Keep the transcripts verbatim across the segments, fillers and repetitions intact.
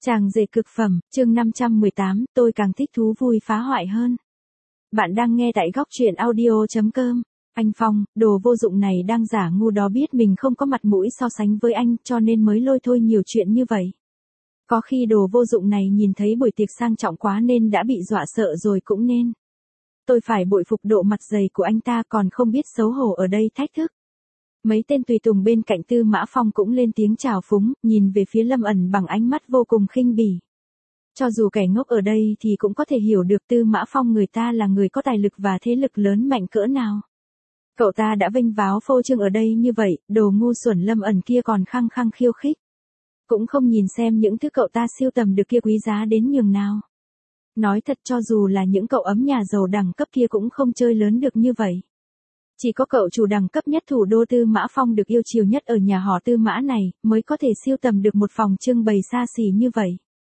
Chàng rể cực phẩm, chương năm trăm mười tám, tôi càng thích thú vui phá hoại hơn. Bạn đang nghe tại góc truyện audio.com. Anh Phong, đồ vô dụng này đang giả ngu đó biết mình không có mặt mũi so sánh với anh cho nên mới lôi thôi nhiều chuyện như vậy. Có khi đồ vô dụng này nhìn thấy buổi tiệc sang trọng quá nên đã bị dọa sợ rồi cũng nên. Tôi phải bội phục độ mặt dày của anh ta còn không biết xấu hổ ở đây thách thức. Mấy tên tùy tùng bên cạnh Tư Mã Phong cũng lên tiếng chào phúng, nhìn về phía Lâm ẩn bằng ánh mắt vô cùng khinh bỉ. Cho dù kẻ ngốc ở đây thì cũng có thể hiểu được Tư Mã Phong người ta là người có tài lực và thế lực lớn mạnh cỡ nào. Cậu ta đã vênh váo phô trương ở đây như vậy, đồ ngu xuẩn Lâm ẩn kia còn khăng khăng khiêu khích. Cũng không nhìn xem những thứ cậu ta siêu tầm được kia quý giá đến nhường nào. Nói thật cho dù là những cậu ấm nhà giàu đẳng cấp kia cũng không chơi lớn được như vậy. Chỉ có cậu chủ đẳng cấp nhất thủ đô Tư Mã Phong được yêu chiều nhất ở nhà họ Tư Mã này, mới có thể siêu tầm được một phòng trưng bày xa xỉ như vậy.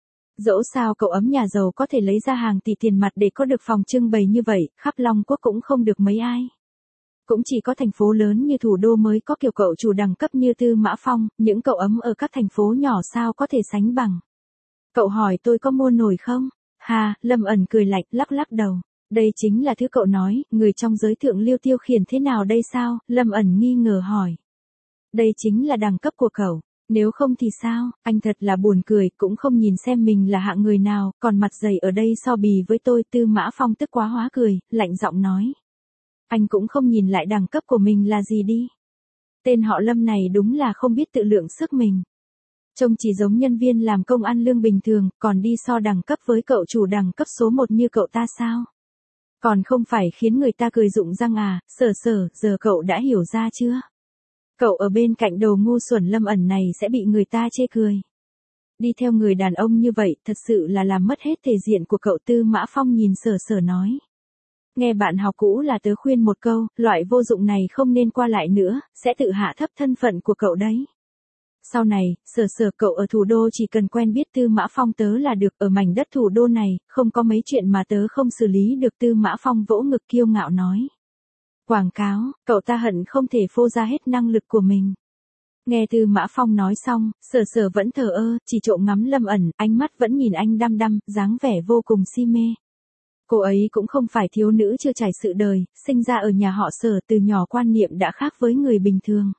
Dẫu sao cậu ấm nhà giàu có thể lấy ra hàng tỷ tiền mặt để có được phòng trưng bày như vậy, khắp Long Quốc cũng không được mấy ai. Cũng chỉ có thành phố lớn như thủ đô mới có kiểu cậu chủ đẳng cấp như Tư Mã Phong, những cậu ấm ở các thành phố nhỏ sao có thể sánh bằng. Cậu hỏi tôi có mua nổi không? Ha, Lâm ẩn cười lạnh, lắc lắc đầu. Đây chính là thứ cậu nói, người trong giới thượng lưu tiêu khiển thế nào đây sao? Lâm ẩn nghi ngờ hỏi. Đây chính là đẳng cấp của cậu, nếu không thì sao? Anh thật là buồn cười, cũng không nhìn xem mình là hạng người nào, còn mặt dày ở đây so bì với tôi. Tư Mã Phong tức quá hóa cười, lạnh giọng nói. Anh cũng không nhìn lại đẳng cấp của mình là gì đi. Tên họ Lâm này đúng là không biết tự lượng sức mình. Trông chỉ giống nhân viên làm công ăn lương bình thường, còn đi so đẳng cấp với cậu chủ đẳng cấp số một như cậu ta sao? Còn không phải khiến người ta cười rụng răng à, sở sở, giờ cậu đã hiểu ra chưa? Cậu ở bên cạnh đồ ngu xuẩn Lâm ẩn này sẽ bị người ta chê cười. Đi theo người đàn ông như vậy thật sự là làm mất hết thể diện của cậu. Tư Mã Phong nhìn sở sở nói. Nghe bạn học cũ là tớ khuyên một câu, loại vô dụng này không nên qua lại nữa, sẽ tự hạ thấp thân phận của cậu đấy. Sau này, sở sở cậu ở thủ đô chỉ cần quen biết Tư Mã Phong tớ là được, ở mảnh đất thủ đô này, không có mấy chuyện mà tớ không xử lý được. Tư Mã Phong vỗ ngực kiêu ngạo nói. Quảng cáo, cậu ta hận không thể phô ra hết năng lực của mình. Nghe Tư Mã Phong nói xong, sở sở vẫn thờ ơ, chỉ trộm ngắm Lâm ẩn, ánh mắt vẫn nhìn anh đăm đăm, dáng vẻ vô cùng si mê. Cô ấy cũng không phải thiếu nữ chưa trải sự đời, sinh ra ở nhà họ Sở, từ nhỏ quan niệm đã khác với người bình thường.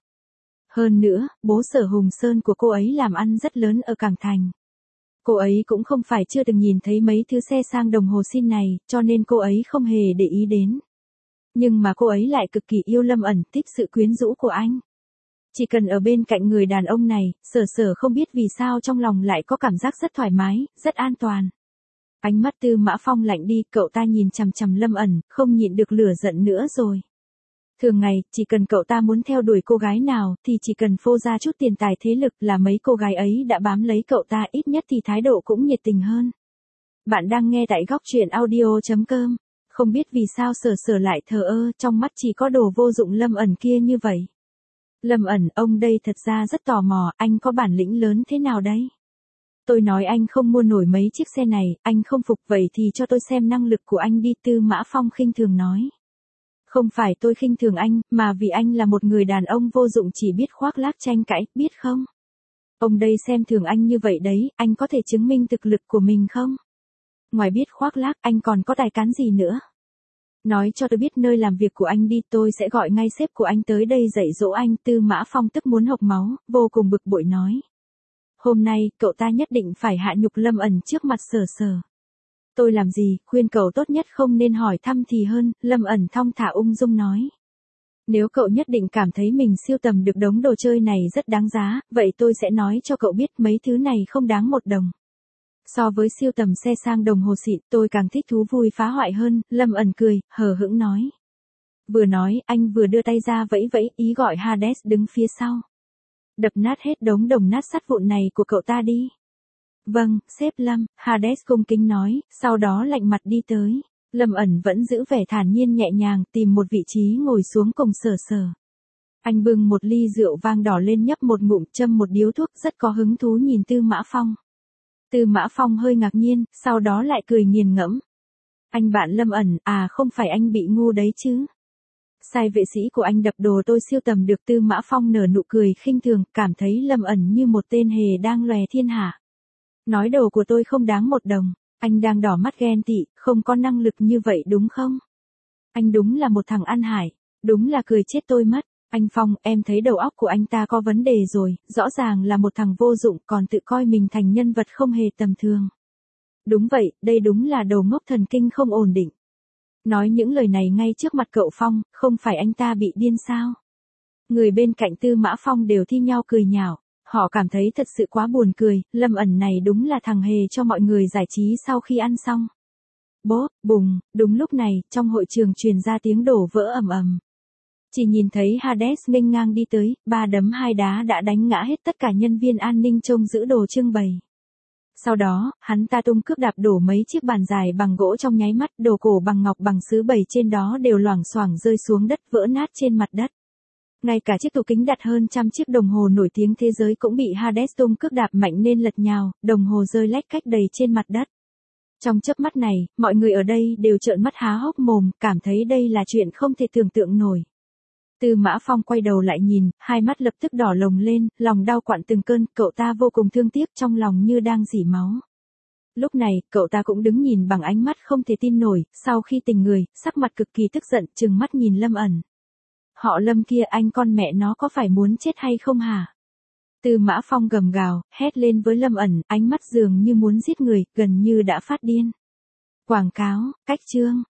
Hơn nữa, bố Sở Hùng Sơn của cô ấy làm ăn rất lớn ở Cảng Thành. Cô ấy cũng không phải chưa từng nhìn thấy mấy thứ xe sang đồng hồ xin này, cho nên cô ấy không hề để ý đến. Nhưng mà cô ấy lại cực kỳ yêu Lâm ẩn, thích sự quyến rũ của anh. Chỉ cần ở bên cạnh người đàn ông này, sở sở không biết vì sao trong lòng lại có cảm giác rất thoải mái, rất an toàn. Ánh mắt Tư Mã Phong lạnh đi, cậu ta nhìn chằm chằm Lâm ẩn, không nhịn được lửa giận nữa rồi. Thường ngày, chỉ cần cậu ta muốn theo đuổi cô gái nào, thì chỉ cần phô ra chút tiền tài thế lực là mấy cô gái ấy đã bám lấy cậu ta, ít nhất thì thái độ cũng nhiệt tình hơn. Bạn đang nghe tại góc truyện audio.com. Không biết vì sao sở sở lại thờ ơ, trong mắt chỉ có đồ vô dụng Lâm ẩn kia như vậy. Lâm ẩn, ông đây thật ra rất tò mò, anh có bản lĩnh lớn thế nào đấy? Tôi nói anh không mua nổi mấy chiếc xe này, anh không phục, vậy thì cho tôi xem năng lực của anh đi. Tư Mã Phong khinh thường nói. Không phải tôi khinh thường anh, mà vì anh là một người đàn ông vô dụng chỉ biết khoác lác tranh cãi, biết không? Ông đây xem thường anh như vậy đấy, anh có thể chứng minh thực lực của mình không? Ngoài biết khoác lác, anh còn có tài cán gì nữa? Nói cho tôi biết nơi làm việc của anh đi, tôi sẽ gọi ngay sếp của anh tới đây dạy dỗ anh. Tư Mã Phong tức muốn hộc máu, vô cùng bực bội nói. Hôm nay, cậu ta nhất định phải hạ nhục Lâm ẩn trước mặt sở sở. Tôi làm gì, khuyên cậu tốt nhất không nên hỏi thăm thì hơn, Lâm ẩn thong thả ung dung nói. Nếu cậu nhất định cảm thấy mình siêu tầm được đống đồ chơi này rất đáng giá, vậy tôi sẽ nói cho cậu biết mấy thứ này không đáng một đồng. So với siêu tầm xe sang đồng hồ xịn, tôi càng thích thú vui phá hoại hơn. Lâm ẩn cười, hờ hững nói. Vừa nói, anh vừa đưa tay ra vẫy vẫy, ý gọi Hades đứng phía sau. Đập nát hết đống đồng nát sắt vụn này của cậu ta đi. Vâng, sếp Lâm, Hades cung kính nói, sau đó lạnh mặt đi tới. Lâm ẩn vẫn giữ vẻ thản nhiên nhẹ nhàng, tìm một vị trí ngồi xuống cùng sở sở. Anh bưng một ly rượu vang đỏ lên nhấp một ngụm, châm một điếu thuốc, rất có hứng thú nhìn Tư Mã Phong. Tư Mã Phong hơi ngạc nhiên, sau đó lại cười nghiền ngẫm. Anh bạn Lâm ẩn, à không phải anh bị ngu đấy chứ. Sai vệ sĩ của anh đập đồ tôi siêu tầm được. Tư Mã Phong nở nụ cười khinh thường, cảm thấy Lâm ẩn như một tên hề đang lòe thiên hạ. Nói đồ của tôi không đáng một đồng. Anh đang đỏ mắt ghen tị, không có năng lực như vậy đúng không? Anh đúng là một thằng ăn hại. Đúng là cười chết tôi mất. Anh Phong, em thấy đầu óc của anh ta có vấn đề rồi, rõ ràng là một thằng vô dụng còn tự coi mình thành nhân vật không hề tầm thường. Đúng vậy, đây đúng là đầu ngốc thần kinh không ổn định. Nói những lời này ngay trước mặt cậu Phong, không phải anh ta bị điên sao? Người bên cạnh Tư Mã Phong đều thi nhau cười nhạo, họ cảm thấy thật sự quá buồn cười, Lâm ẩn này đúng là thằng hề cho mọi người giải trí sau khi ăn xong. Bốp, bùng, đúng lúc này, trong hội trường truyền ra tiếng đổ vỡ ầm ầm. Chỉ nhìn thấy Hades nghênh ngang đi tới, ba đấm hai đá đã đánh ngã hết tất cả nhân viên an ninh trông giữ đồ trưng bày. Sau đó, hắn ta tung cước đạp đổ mấy chiếc bàn dài bằng gỗ trong nháy mắt, đồ cổ bằng ngọc bằng sứ bày trên đó đều loảng xoảng rơi xuống đất vỡ nát trên mặt đất. Ngay cả chiếc tủ kính đặt hơn trăm chiếc đồng hồ nổi tiếng thế giới cũng bị Hades tung cước đạp mạnh nên lật nhào, đồng hồ rơi lách cách đầy trên mặt đất. Trong chớp mắt này, mọi người ở đây đều trợn mắt há hốc mồm, cảm thấy đây là chuyện không thể tưởng tượng nổi. Tư Mã Phong quay đầu lại nhìn, hai mắt lập tức đỏ lồng lên, lòng đau quặn từng cơn, cậu ta vô cùng thương tiếc trong lòng như đang rỉ máu. Lúc này, cậu ta cũng đứng nhìn bằng ánh mắt không thể tin nổi, sau khi tỉnh người, sắc mặt cực kỳ tức giận, trừng mắt nhìn Lâm ẩn. Họ Lâm kia, anh con mẹ nó có phải muốn chết hay không hả? Tư Mã Phong gầm gào, hét lên với Lâm ẩn, ánh mắt dường như muốn giết người, gần như đã phát điên. Quảng cáo, cách chương.